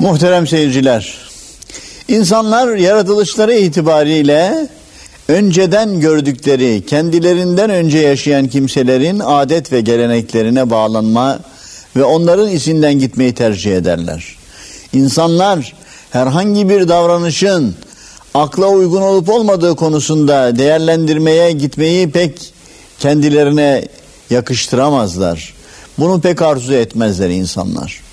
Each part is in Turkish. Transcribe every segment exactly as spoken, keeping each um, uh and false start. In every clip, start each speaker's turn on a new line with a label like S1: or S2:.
S1: Muhterem seyirciler, insanlar yaratılışları itibariyle önceden gördükleri, kendilerinden önce yaşayan kimselerin adet ve geleneklerine bağlanma ve onların izinden gitmeyi tercih ederler. İnsanlar herhangi bir davranışın akla uygun olup olmadığı konusunda değerlendirmeye gitmeyi pek kendilerine yakıştıramazlar. Bunu pek arzu etmezler insanlar.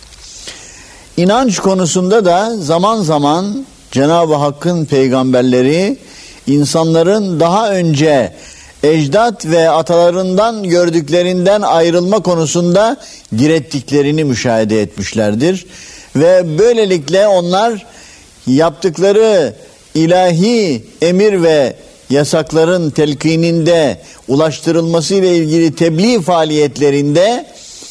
S1: İnanç konusunda da zaman zaman Cenab-ı Hakk'ın peygamberleri insanların daha önce ecdat ve atalarından gördüklerinden ayrılma konusunda direttiklerini müşahede etmişlerdir. Ve böylelikle onlar yaptıkları ilahi emir ve yasakların telkininde, ulaştırılması ile ilgili tebliğ faaliyetlerinde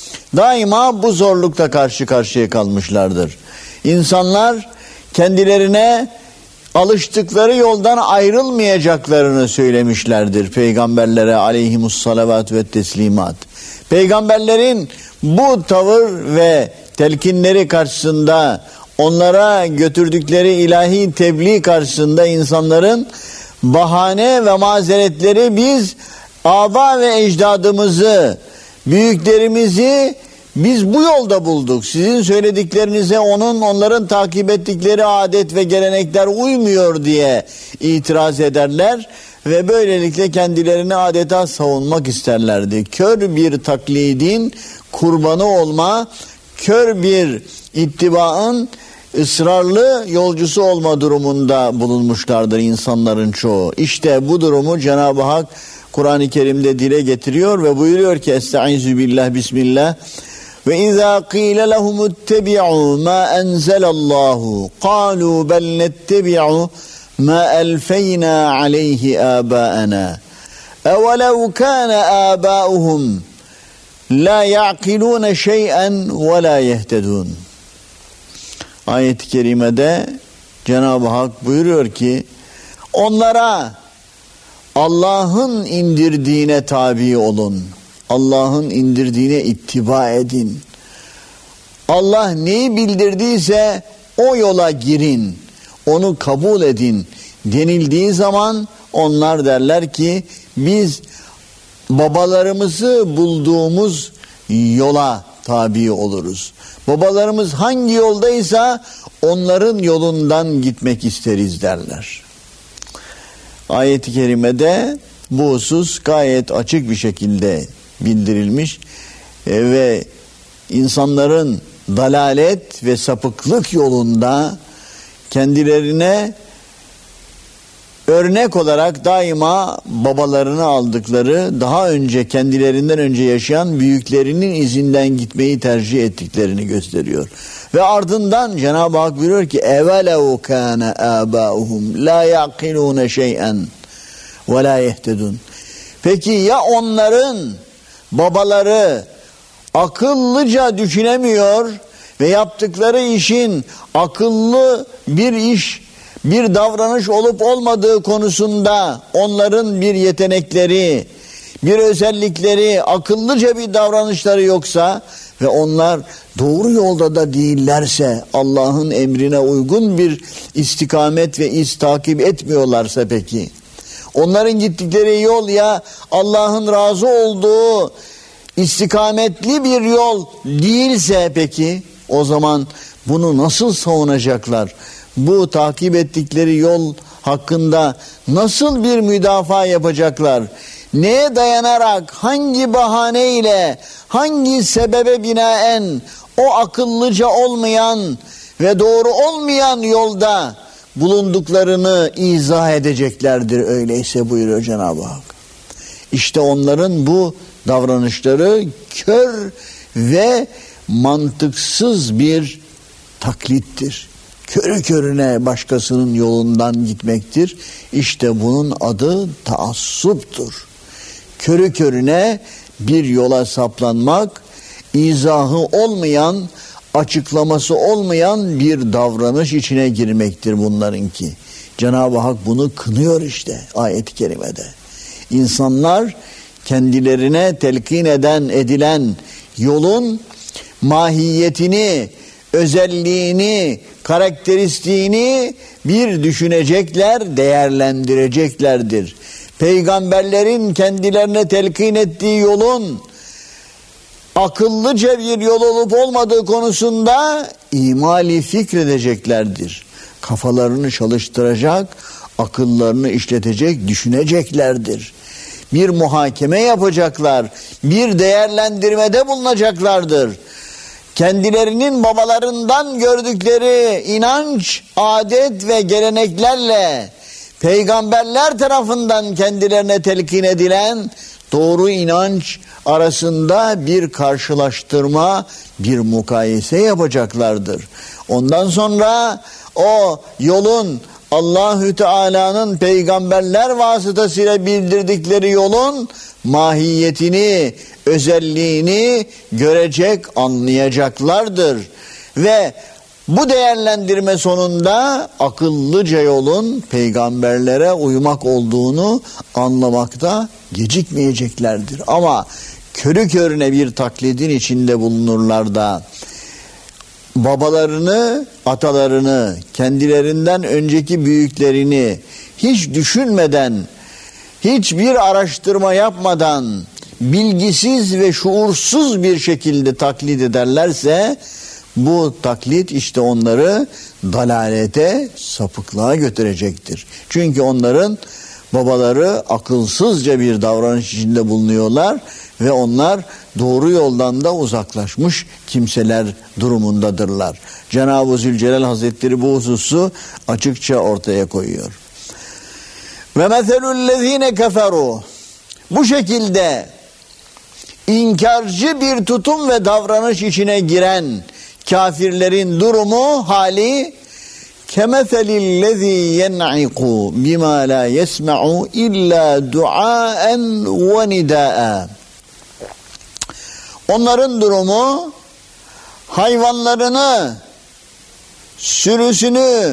S1: daima bu zorlukla karşı karşıya kalmışlardır. İnsanlar kendilerine alıştıkları yoldan ayrılmayacaklarını söylemişlerdir peygamberlere aleyhimussalavat ve teslimat. Peygamberlerin bu tavır ve telkinleri karşısında, onlara götürdükleri ilahi tebliğ karşısında insanların bahane ve mazeretleri, biz aba ve ecdadımızı, büyüklerimizi biz bu yolda bulduk, sizin söylediklerinize onun onların takip ettikleri adet ve gelenekler uymuyor diye itiraz ederler ve böylelikle kendilerini adeta savunmak isterlerdi. Kör bir taklidin kurbanı olma, kör bir ittibaın ısrarlı yolcusu olma durumunda bulunmuşlardır insanların çoğu. İşte bu durumu Cenab-ı Hak Kur'an-ı Kerim'de dile getiriyor ve buyuruyor ki Estaizu billah bismillah ve izâ qîle lehumuttebi'û mâ enzelallahu qâlû bel nettebi'û mâ elfeynâ aleyhi âbâenâ evelev kâne âbâuhum la ya'kilûne şey'en ve la yehtedûn. Ayet-i kerimede Cenab-ı Hak buyuruyor ki onlara Allah'ın indirdiğine tabi olun. Allah'ın indirdiğine ittiba edin. Allah neyi bildirdiyse o yola girin. Onu kabul edin denildiği zaman onlar derler ki biz babalarımızı bulduğumuz yola tabi oluruz. Babalarımız hangi yoldaysa onların yolundan gitmek isteriz derler. Ayet-i kerimede bu husus gayet açık bir şekilde bildirilmiş e, ve insanların dalalet ve sapıklık yolunda kendilerine örnek olarak daima babalarını aldıkları, daha önce kendilerinden önce yaşayan büyüklerinin izinden gitmeyi tercih ettiklerini gösteriyor. Ve ardından Cenab-ı Hak buyuruyor ki evelev kâne âbâuhum la ya'kilûne şey'en ve la yehtedûn. Peki ya onların babaları akıllıca düşünemiyor ve yaptıkları işin akıllı bir iş, bir davranış olup olmadığı konusunda onların bir yetenekleri, bir özellikleri, akıllıca bir davranışları yoksa ve onlar doğru yolda da değillerse, Allah'ın emrine uygun bir istikamet ve iz takip etmiyorlarsa peki, onların gittikleri yol ya Allah'ın razı olduğu istikametli bir yol değilse peki, o zaman bunu nasıl savunacaklar? Bu takip ettikleri yol hakkında nasıl bir müdafaa yapacaklar? Neye dayanarak, hangi bahaneyle, hangi sebebe binaen o akıllıca olmayan ve doğru olmayan yolda bulunduklarını izah edeceklerdir öyleyse buyuruyor Cenab-ı Hak. İşte onların bu davranışları kör ve mantıksız bir taklittir. Körü körüne başkasının yolundan gitmektir. İşte bunun adı taassuptur. Körü körüne bir yola saplanmak, izahı olmayan, açıklaması olmayan bir davranış içine girmektir bunlarınki. Cenab-ı Hak bunu kınıyor işte ayet-i kerimede. İnsanlar kendilerine telkin eden, edilen yolun mahiyetini, özelliğini, karakteristiğini bir düşünecekler, değerlendireceklerdir. Peygamberlerin kendilerine telkin ettiği yolun akıllıca bir yol olup olmadığı konusunda imali fikredeceklerdir. Kafalarını çalıştıracak, akıllarını işletecek, düşüneceklerdir. Bir muhakeme yapacaklar, bir değerlendirmede bulunacaklardır. Kendilerinin babalarından gördükleri inanç, adet ve geleneklerle peygamberler tarafından kendilerine telkin edilen doğru inanç arasında bir karşılaştırma, bir mukayese yapacaklardır. Ondan sonra o yolun, Allahü Teala'nın peygamberler vasıtasıyla bildirdikleri yolun mahiyetini, özelliğini görecek, anlayacaklardır. Ve bu değerlendirme sonunda akıllıca yolun peygamberlere uymak olduğunu anlamakta gecikmeyeceklerdir. Ama körü körüne bir taklidin içinde bulunurlar da babalarını, atalarını, kendilerinden önceki büyüklerini hiç düşünmeden, hiçbir araştırma yapmadan, bilgisiz ve şuursuz bir şekilde taklit ederlerse, bu taklit işte onları dalalete, sapıklığa götürecektir. Çünkü onların babaları akılsızca bir davranış içinde bulunuyorlar ve onlar doğru yoldan da uzaklaşmış kimseler durumundadırlar. Cenab-ı Zülcelal Hazretleri bu hususu açıkça ortaya koyuyor. Ve meselüllezine keferu, bu şekilde inkarcı bir tutum ve davranış içine giren kafirlerin durumu, hali kemeselillezî yen'iku bimâ lâ yesme'u illâ duaen ve nidâ'a. Onların durumu hayvanlarını, sürüsünü,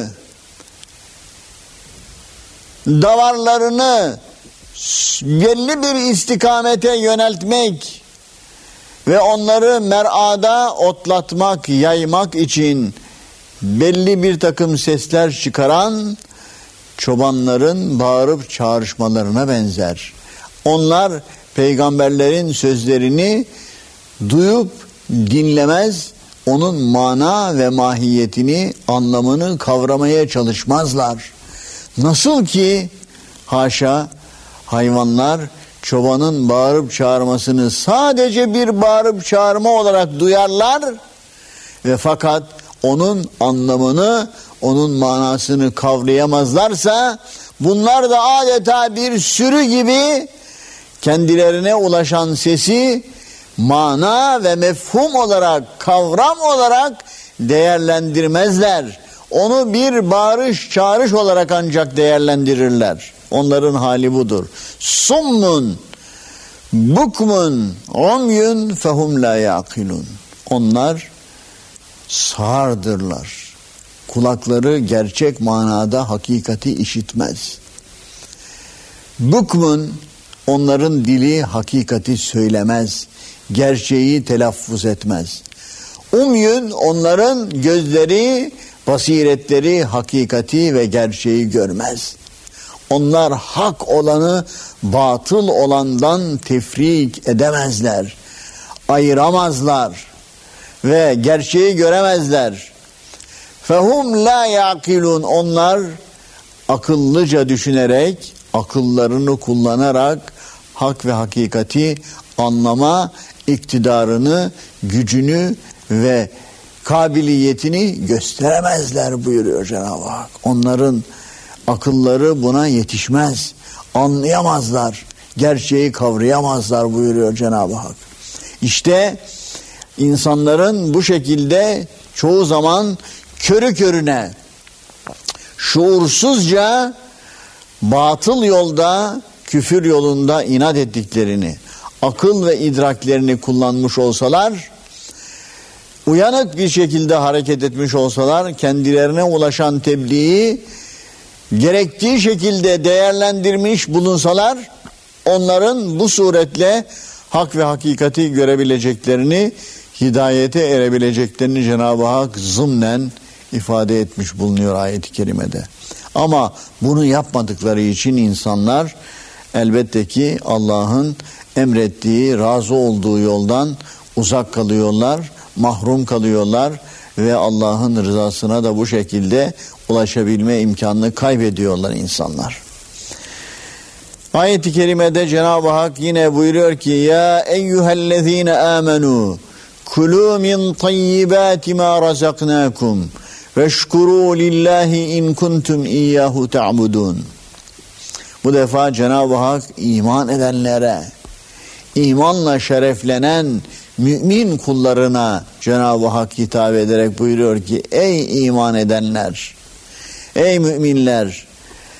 S1: davarlarını belli bir istikamete yöneltmek ve onları mer'ada otlatmak, yaymak için belli bir takım sesler çıkaran çobanların bağırıp çağrışmalarına benzer. Onlar peygamberlerin sözlerini duyup dinlemez, onun mana ve mahiyetini, anlamını kavramaya çalışmazlar. Nasıl ki haşa hayvanlar çobanın bağırıp çağırmasını sadece bir bağırıp çağırma olarak duyarlar ve fakat onun anlamını, onun manasını kavrayamazlarsa, bunlar da adeta bir sürü gibi kendilerine ulaşan sesi mana ve mefhum olarak, kavram olarak değerlendirmezler. Onu bir bağırış, çağrış olarak ancak değerlendirirler. Onların hali budur. Summun, bukmun, umyun fehum la yaqilun. Onlar sağırdırlar. Kulakları gerçek manada hakikati işitmez. Bukmun, onların dili hakikati söylemez. Gerçeği telaffuz etmez. Umyun, onların gözleri, basiretleri hakikati ve gerçeği görmez. Onlar hak olanı batıl olandan tefrik edemezler. Ayıramazlar ve gerçeği göremezler. Fehum la yaqilun, onlar akıllıca düşünerek, akıllarını kullanarak hak ve hakikati anlama iktidarını, gücünü ve kabiliyetini gösteremezler buyuruyor Cenab-ı Hak. Onların akılları buna yetişmez, anlayamazlar, gerçeği kavrayamazlar buyuruyor Cenab-ı Hak. İşte insanların bu şekilde çoğu zaman körü körüne, şuursuzca batıl yolda, küfür yolunda inat ettiklerini, akıl ve idraklerini kullanmış olsalar, uyanık bir şekilde hareket etmiş olsalar, kendilerine ulaşan tebliği gerektiği şekilde değerlendirmiş bulunsalar, onların bu suretle hak ve hakikati görebileceklerini hidayete erebileceklerini Cenab-ı Hak zımnen ifade etmiş bulunuyor ayet-i kerimede. Ama bunu yapmadıkları için insanlar elbette ki Allah'ın emrettiği, razı olduğu yoldan uzak kalıyorlar, mahrum kalıyorlar ve Allah'ın rızasına da bu şekilde ulaşabilme imkanını kaybediyorlar insanlar. Ayet-i kerimede Cenab-ı Hak yine buyuruyor ki: Ya eyyühellezine amenu kulu min tayyibati ma razaknakum veşkuru lillahi in kuntum iyyahu ta'budun. Bu defa Cenab-ı Hak iman edenlere, imanla şereflenen mümin kullarına Cenab-ı Hak hitap ederek buyuruyor ki: Ey iman edenler, ey müminler,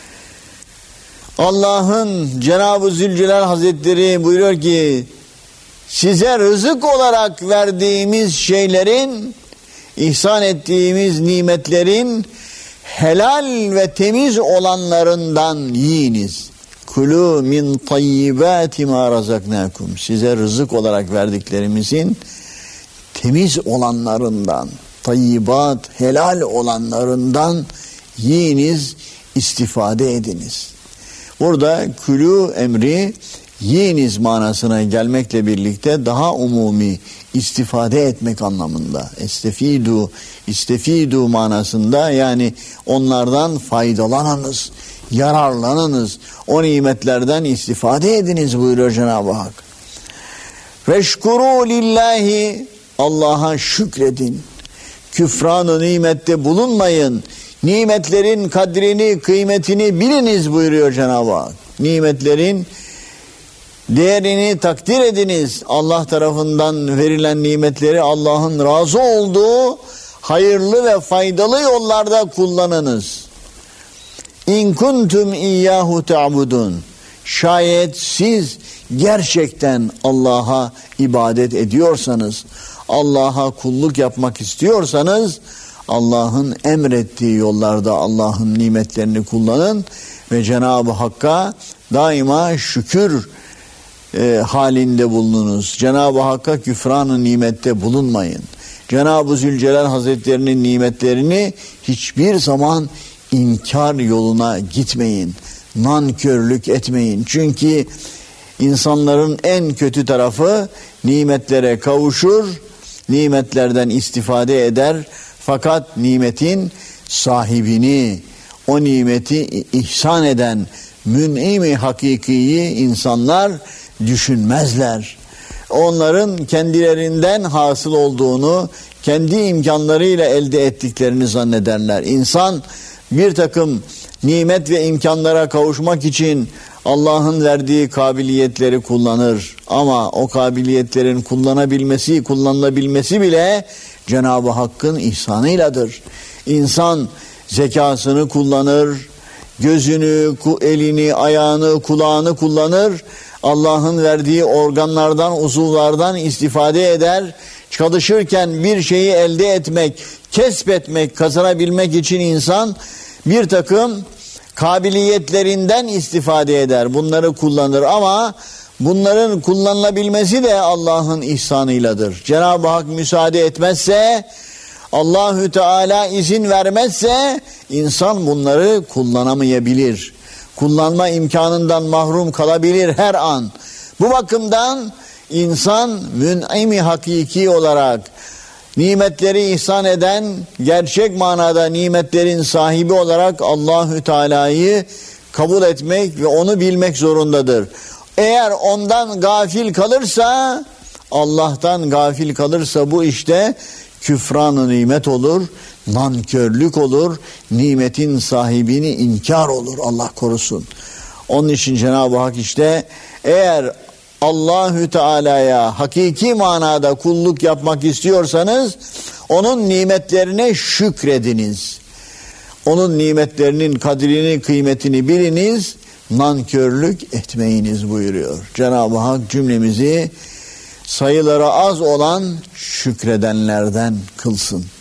S1: Allah'ın Cenab-ı Zülcelal Hazretleri buyuruyor ki size rızık olarak verdiğimiz şeylerin, ihsan ettiğimiz nimetlerin helal ve temiz olanlarından yiyiniz. Kulu min tayyibati ma razaknakum. Size rızık olarak verdiklerimizin temiz olanlarından, tayyibat, helal olanlarından yiyiniz, istifade ediniz. Burada külü emri yiyiniz manasına gelmekle birlikte daha umumi istifade etmek anlamında. Estefidu, istefidu manasında, yani onlardan faydalanınız, yararlanınız, o nimetlerden istifade ediniz buyuruyor Cenab-ı Hak. Veşkuru lillahi, Allah'a şükredin. Küfran-ı nimette bulunmayın. Nimetlerin kadrini, kıymetini biliniz buyuruyor Cenab-ı Hak. Nimetlerin değerini takdir ediniz. Allah tarafından verilen nimetleri Allah'ın razı olduğu hayırlı ve faydalı yollarda kullanınız. İn kuntum iyyahu ta'budun. Şayet siz gerçekten Allah'a ibadet ediyorsanız, Allah'a kulluk yapmak istiyorsanız, Allah'ın emrettiği yollarda Allah'ın nimetlerini kullanın ve Cenab-ı Hakk'a daima şükür e, halinde bulununuz. Cenab-ı Hakk'a küfran-ı nimette bulunmayın. Cenab-ı Zülcelal Hazretlerinin nimetlerini hiçbir zaman inkar yoluna gitmeyin. Nankörlük etmeyin. Çünkü insanların en kötü tarafı nimetlere kavuşur, nimetlerden istifade eder. Fakat nimetin sahibini, o nimeti ihsan eden mün'im-i hakikiyi insanlar düşünmezler. Onların kendilerinden hasıl olduğunu, kendi imkanlarıyla elde ettiklerini zannederler. İnsan bir takım nimet ve imkanlara kavuşmak için Allah'ın verdiği kabiliyetleri kullanır. Ama o kabiliyetlerin kullanabilmesi, kullanılabilmesi bile Cenab-ı Hakk'ın ihsanıyladır. İnsan zekasını kullanır, gözünü, elini, ayağını, kulağını kullanır. Allah'ın verdiği organlardan, uzuvlardan istifade eder. Çalışırken bir şeyi elde etmek, kesbetmek, kazanabilmek için insan bir takım kabiliyetlerinden istifade eder. Bunları kullanır ama bunların kullanılabilmesi de Allah'ın ihsanıyladır. Cenab-ı Hak müsaade etmezse, Allahü Teala izin vermezse insan bunları kullanamayabilir. Kullanma imkanından mahrum kalabilir her an. Bu bakımdan insan mün'im-i hakiki olarak nimetleri ihsan eden, gerçek manada nimetlerin sahibi olarak Allahü Teala'yı kabul etmek ve onu bilmek zorundadır. Eğer ondan gafil kalırsa, Allah'tan gafil kalırsa bu işte küfran-ı nimet olur, nankörlük olur, nimetin sahibini inkar olur, Allah korusun. Onun için Cenab-ı Hak işte eğer Allahü Teala'ya hakiki manada kulluk yapmak istiyorsanız onun nimetlerine şükrediniz. Onun nimetlerinin kadrini, kıymetini biliniz, nankörlük etmeyiniz buyuruyor. Cenab-ı Hak cümlemizi sayıları az olan şükredenlerden kılsın.